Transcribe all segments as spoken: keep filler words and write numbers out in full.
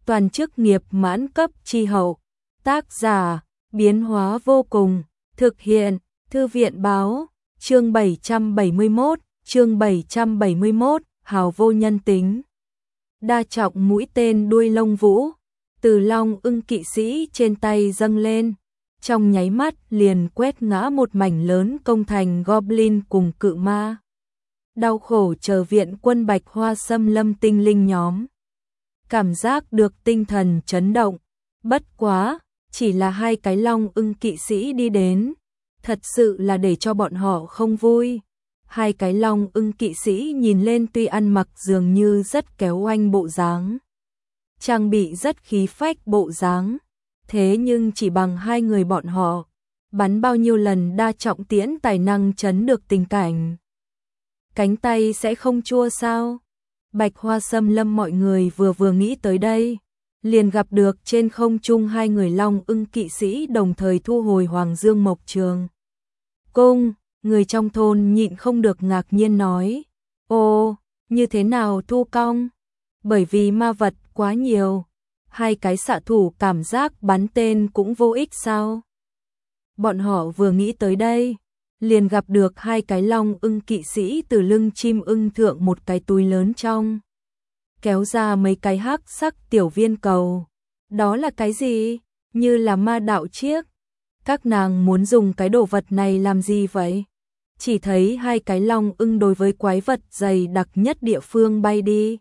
toàn chức nghiệp mãn cấp chi hậu. Tác giả, biến hóa vô cùng, thực hiện, Thư viện báo, chương bảy trăm bảy mươi mốt, chương bảy trăm bảy mươi mốt, hào vô nhân tính. Đa trọng mũi tên đuôi lông vũ, từ long ưng kỵ sĩ trên tay dâng lên, trong nháy mắt liền quét ngã một mảnh lớn công thành Goblin cùng cự ma. Đau khổ chờ viện quân Bạch Hoa xâm lâm tinh linh nhóm. Cảm giác được tinh thần chấn động, bất quá, chỉ là hai cái long ưng kỵ sĩ đi đến, thật sự là để cho bọn họ không vui. Hai cái long ưng kỵ sĩ nhìn lên tuy ăn mặc dường như rất kéo oanh bộ dáng, trang bị rất khí phách bộ dáng, thế nhưng chỉ bằng hai người bọn họ, bắn bao nhiêu lần đa trọng tiễn tài năng chấn được tình cảnh. Cánh tay sẽ không chua sao? Bạch Hoa xâm lâm mọi người vừa vừa nghĩ tới đây, liền gặp được trên không trung hai người long ưng kỵ sĩ đồng thời thu hồi Hoàng Dương Mộc Trường. Cung, người trong thôn nhịn không được ngạc nhiên nói, ô, như thế nào thu cong? Bởi vì ma vật quá nhiều, hai cái xạ thủ cảm giác bắn tên cũng vô ích sao? Bọn họ vừa nghĩ tới đây, liền gặp được hai cái long ưng kỵ sĩ từ lưng chim ưng thượng một cái túi lớn trong, kéo ra mấy cái hắc sắc tiểu viên cầu. Đó là cái gì? Như là ma đạo chiếc. Các nàng muốn dùng cái đồ vật này làm gì vậy? Chỉ thấy hai cái long ưng đối với quái vật dày đặc nhất địa phương bay đi.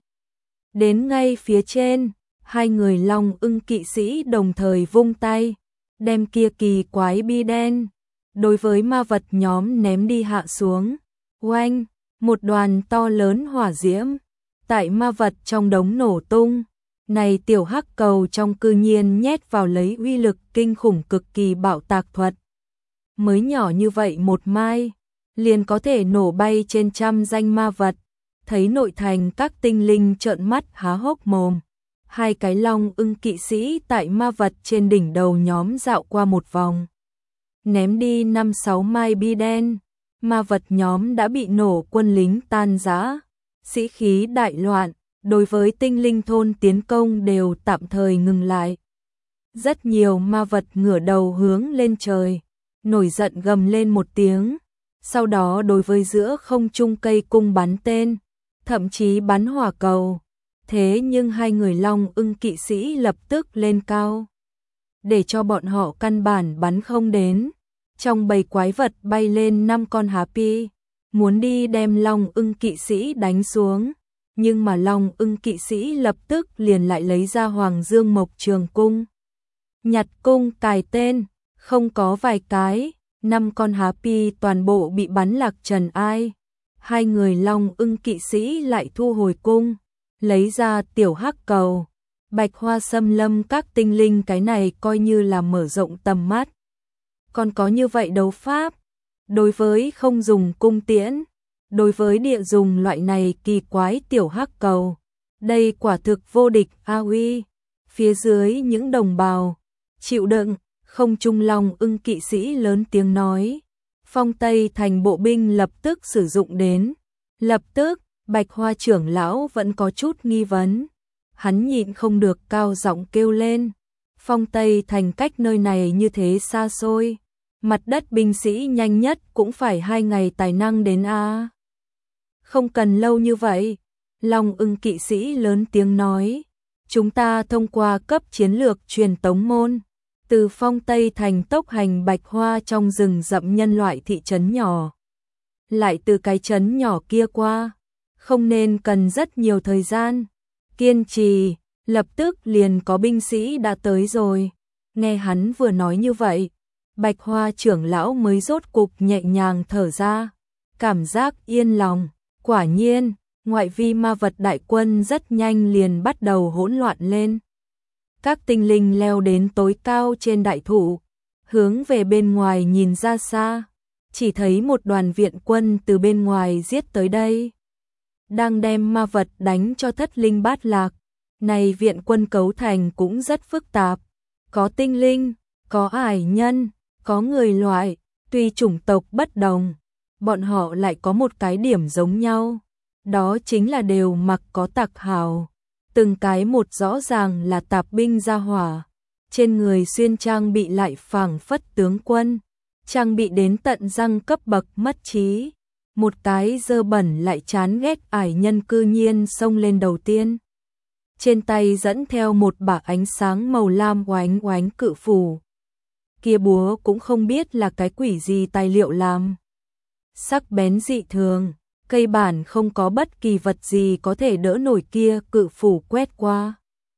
Đến ngay phía trên, hai người long ưng kỵ sĩ đồng thời vung tay, đem kia kỳ quái bi đen đối với ma vật nhóm ném đi hạ xuống. Oanh, một đoàn to lớn hỏa diễm tại ma vật trong đống nổ tung. Này tiểu hắc cầu trong cư nhiên nhét vào lấy uy lực kinh khủng cực kỳ bạo tạc thuật. Mới nhỏ như vậy một mai, liền có thể nổ bay trên trăm danh ma vật. Thấy nội thành các tinh linh trợn mắt há hốc mồm. Hai cái long ưng kỵ sĩ tại ma vật trên đỉnh đầu nhóm dạo qua một vòng, ném đi năm sáu mai bi đen, ma vật nhóm đã bị nổ quân lính tan rã, sĩ khí đại loạn, đối với tinh linh thôn tiến công đều tạm thời ngừng lại. Rất nhiều ma vật ngửa đầu hướng lên trời, nổi giận gầm lên một tiếng, sau đó đối với giữa không trung cây cung bắn tên, thậm chí bắn hỏa cầu. Thế nhưng hai người long ưng kỵ sĩ lập tức lên cao, để cho bọn họ căn bản bắn không đến. Trong bầy quái vật bay lên năm con happy, muốn đi đem long ưng kỵ sĩ đánh xuống, nhưng mà long ưng kỵ sĩ lập tức liền lại lấy ra Hoàng Dương Mộc Trường cung, nhặt cung cài tên, không có vài cái, năm con happy toàn bộ bị bắn lạc trần ai. Hai người long ưng kỵ sĩ lại thu hồi cung, lấy ra tiểu hắc cầu. Bạch Hoa xâm lâm các tinh linh cái này coi như là mở rộng tầm mắt. Còn có như vậy đấu pháp, đối với không dùng cung tiễn, đối với địa dùng loại này kỳ quái tiểu hắc cầu, đây quả thực vô địch a uy. Phía dưới những đồng bào chịu đựng, không trung long ưng kỵ sĩ lớn tiếng nói, Phong Tây thành bộ binh lập tức sử dụng đến. Lập tức, Bạch Hoa trưởng lão vẫn có chút nghi vấn, hắn nhịn không được cao giọng kêu lên, Phong Tây thành cách nơi này như thế xa xôi, mặt đất binh sĩ nhanh nhất cũng phải hai ngày tài năng đến a. Không cần lâu như vậy, long ưng kỵ sĩ lớn tiếng nói, chúng ta thông qua cấp chiến lược truyền tống môn, từ Phong Tây thành tốc hành Bạch Hoa trong rừng rậm nhân loại thị trấn nhỏ, lại từ cái trấn nhỏ kia qua, không nên cần rất nhiều thời gian, kiên trì, lập tức liền có binh sĩ đã tới rồi. Nghe hắn vừa nói như vậy, Bạch Hoa trưởng lão mới rốt cục nhẹ nhàng thở ra, cảm giác yên lòng. Quả nhiên, ngoại vi ma vật đại quân rất nhanh liền bắt đầu hỗn loạn lên. Các tinh linh leo đến tối cao trên đại thụ, hướng về bên ngoài nhìn ra xa, chỉ thấy một đoàn viện quân từ bên ngoài giết tới đây, đang đem ma vật đánh cho thất linh bát lạc. Này viện quân cấu thành cũng rất phức tạp, có tinh linh, có ải nhân, có người loại, tuy chủng tộc bất đồng, bọn họ lại có một cái điểm giống nhau, đó chính là đều mặc có tặc hào. từng cái một rõ ràng là tạp binh gia hỏa, trên người xuyên trang bị lại phảng phất tướng quân, trang bị đến tận răng cấp bậc mất trí. Một cái dơ bẩn lại chán ghét ải nhân cư nhiên xông lên đầu tiên. Trên tay dẫn theo một bả ánh sáng màu lam oánh oánh cự phù. Kia búa cũng không biết là cái quỷ gì tài liệu làm. Sắc bén dị thường, cây bản không có bất kỳ vật gì có thể đỡ nổi kia cự phủ quét qua.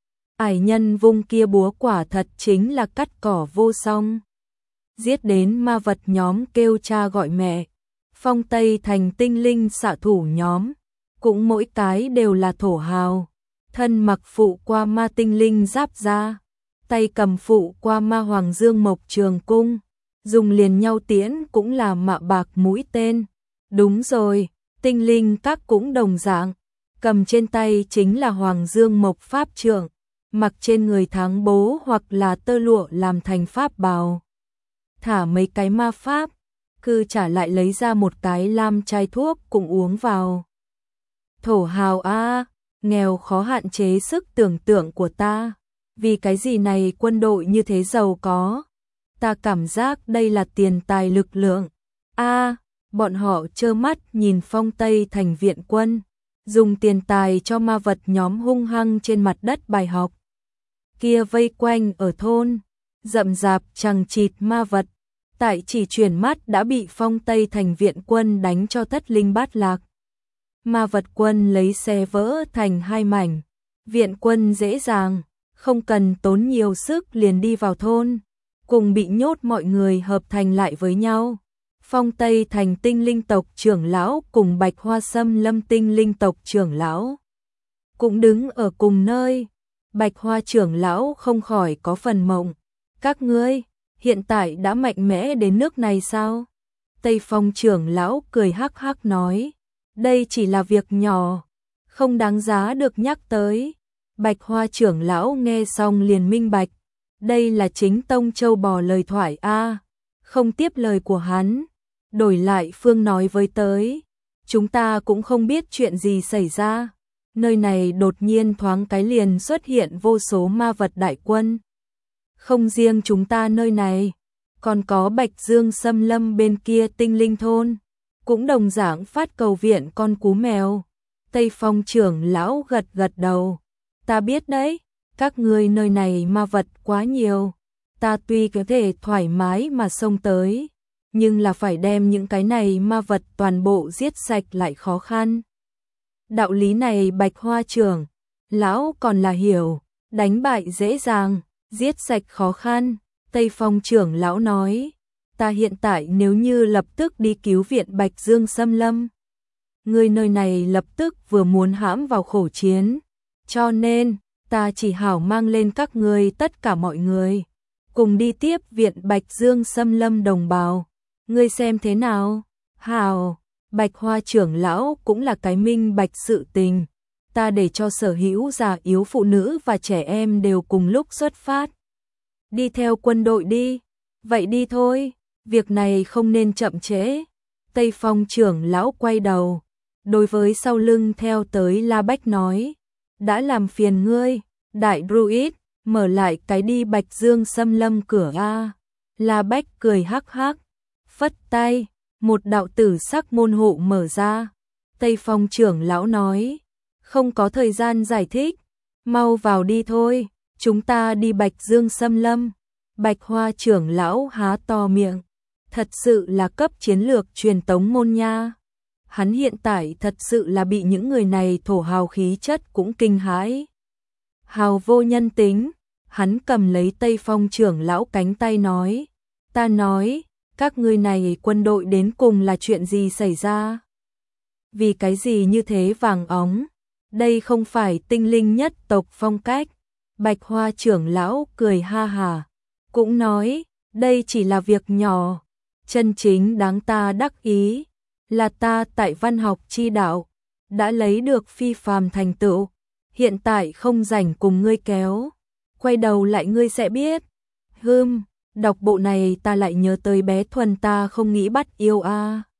Ải nhân vung kia búa quả thật chính là cắt cỏ vô song. Giết đến ma vật nhóm kêu cha gọi mẹ. Phong Tây thành tinh linh xạ thủ nhóm, cũng mỗi cái đều là thổ hào, thân mặc phụ qua ma tinh linh giáp da, tay cầm phụ qua ma hoàng dương mộc trường cung, dùng liền nhau tiễn cũng là mạ bạc mũi tên. Đúng rồi, tinh linh các cũng đồng dạng, cầm trên tay chính là hoàng dương mộc pháp trượng, mặc trên người tháng bố hoặc là tơ lụa làm thành pháp bào. Thả mấy cái ma pháp, cứ trả lại lấy ra một cái lam chai thuốc cùng uống vào. Thổ hào a, nghèo khó hạn chế sức tưởng tượng của ta. Vì cái gì này quân đội như thế giàu có? Ta cảm giác đây là tiền tài lực lượng. A, bọn họ trơ mắt nhìn Phong Tây thành viện quân, dùng tiền tài cho ma vật nhóm hung hăng trên mặt đất bài học. Kia vây quanh ở thôn, rậm rạp chằng chịt ma vật. Tại chỉ chuyển mắt đã bị Phong Tây thành viện quân đánh cho thất linh bát lạc. Ma vật quân lấy xe vỡ thành hai mảnh. Viện quân dễ dàng, không cần tốn nhiều sức liền đi vào thôn, cùng bị nhốt mọi người hợp thành lại với nhau. Phong Tây thành tinh linh tộc trưởng lão cùng Bạch Hoa Sâm Lâm tinh linh tộc trưởng lão cũng đứng ở cùng nơi. Bạch Hoa trưởng lão không khỏi có phần mộng. Các ngươi hiện tại đã mạnh mẽ đến nước này sao? Tây Phong trưởng lão cười hắc hắc nói, đây chỉ là việc nhỏ, không đáng giá được nhắc tới. Bạch Hoa trưởng lão nghe xong liền minh bạch, đây là chính tông châu bò lời thoại a, không tiếp lời của hắn, đổi lại Phương nói với tới, chúng ta cũng không biết chuyện gì xảy ra, nơi này đột nhiên thoáng cái liền xuất hiện vô số ma vật đại quân. Không riêng chúng ta nơi này, còn có Bạch Dương Xâm Lâm bên kia tinh linh thôn, cũng đồng dạng phát cầu viện con cú mèo. Tây Phong trưởng lão gật gật đầu, ta biết đấy, các ngươi nơi này ma vật quá nhiều, ta tuy có thể thoải mái mà xông tới, nhưng là phải đem những cái này ma vật toàn bộ giết sạch lại khó khăn. Đạo lý này Bạch Hoa trưởng lão còn là hiểu, đánh bại dễ dàng, giết sạch khó khăn. Tây Phong trưởng lão nói, ta hiện tại nếu như lập tức đi cứu viện Bạch Dương Xâm Lâm, người nơi này lập tức vừa muốn hãm vào khổ chiến, cho nên ta chỉ hảo mang lên các ngươi tất cả mọi người, cùng đi tiếp viện Bạch Dương Xâm Lâm đồng bào. Ngươi xem thế nào? Hảo, Bạch Hoa trưởng lão cũng là cái minh bạch sự tình, ta để cho sở hữu già yếu phụ nữ và trẻ em đều cùng lúc xuất phát. Đi theo quân đội đi, vậy đi thôi, việc này không nên chậm trễ. Tây Phong trưởng lão quay đầu, đối với sau lưng theo tới La Bách nói, đã làm phiền ngươi, đại druid, mở lại cái đi Bạch Dương Xâm Lâm cửa a. La Bách cười hắc hắc, phất tay, một đạo tử sắc môn hộ mở ra. Tây Phong trưởng lão nói, không có thời gian giải thích, mau vào đi thôi, chúng ta đi Bạch Dương Xâm Lâm. Bạch Hoa trưởng lão há to miệng, thật sự là cấp chiến lược truyền tống môn nha. Hắn hiện tại thật sự là bị những người này thổ hào khí chất cũng kinh hãi. Hào vô nhân tính, hắn cầm lấy Tây Phong trưởng lão cánh tay nói, ta nói, các ngươi này quân đội đến cùng là chuyện gì xảy ra? Vì cái gì như thế vàng óng? Đây không phải tinh linh nhất tộc phong cách. Bạch Hoa trưởng lão cười ha hà, cũng nói, đây chỉ là việc nhỏ, chân chính đáng ta đắc ý, là ta tại văn học chi đạo, đã lấy được phi phàm thành tựu, hiện tại không rảnh cùng ngươi kéo, quay đầu lại ngươi sẽ biết. Hừm, đọc bộ này ta lại nhớ tới bé Thuần ta không nghĩ bắt yêu a.